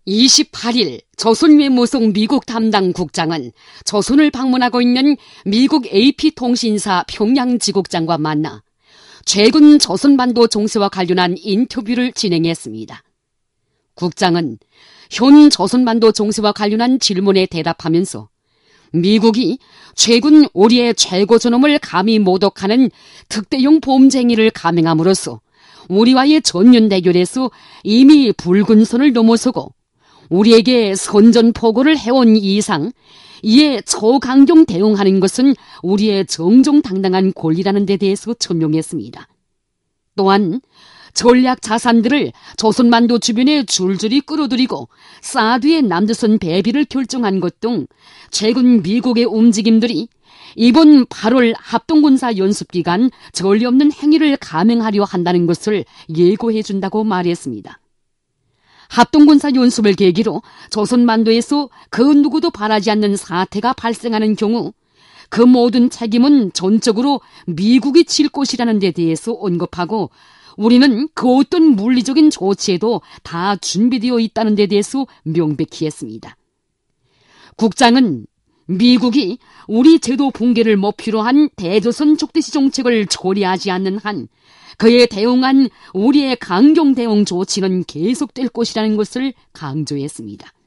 28일 조선외무성 미국 담당 국장은 조선을 방문하고 있는 미국 AP통신사 평양지국장과 만나 최근 조선반도 정세와 관련한 인터뷰를 진행했습니다. 국장은 현 조선반도 정세와 관련한 질문에 대답하면서 미국이 최근 우리의 최고 존엄을 감히 모독하는 특대용 범죄행위를 감행함으로써 우리와의 전면 대결에서 이미 붉은 선을 넘어서고 우리에게 선전포고를 해온 이상 이에 초강경 대응하는 것은 우리의 정정당당한 권리라는 데 대해서 천명했습니다. 또한 전략 자산들을 조선반도 주변에 줄줄이 끌어들이고 사드의 남조선 배비를 결정한 것 등 최근 미국의 움직임들이 이번 8월 합동군사 연습기간 전례 없는 행위를 감행하려 한다는 것을 예고해준다고 말했습니다. 합동군사 연습을 계기로 조선반도에서 그 누구도 바라지 않는 사태가 발생하는 경우 그 모든 책임은 전적으로 미국이 질 것이라는 데 대해서 언급하고 우리는 그 어떤 물리적인 조치에도 다 준비되어 있다는 데 대해서 명백히 했습니다. 국장은 미국이 우리 제도 붕괴를 목표로 한 대조선 적대시 정책을 초래하지 않는 한 그에 대응한 우리의 강경 대응 조치는 계속될 것이라는 것을 강조했습니다.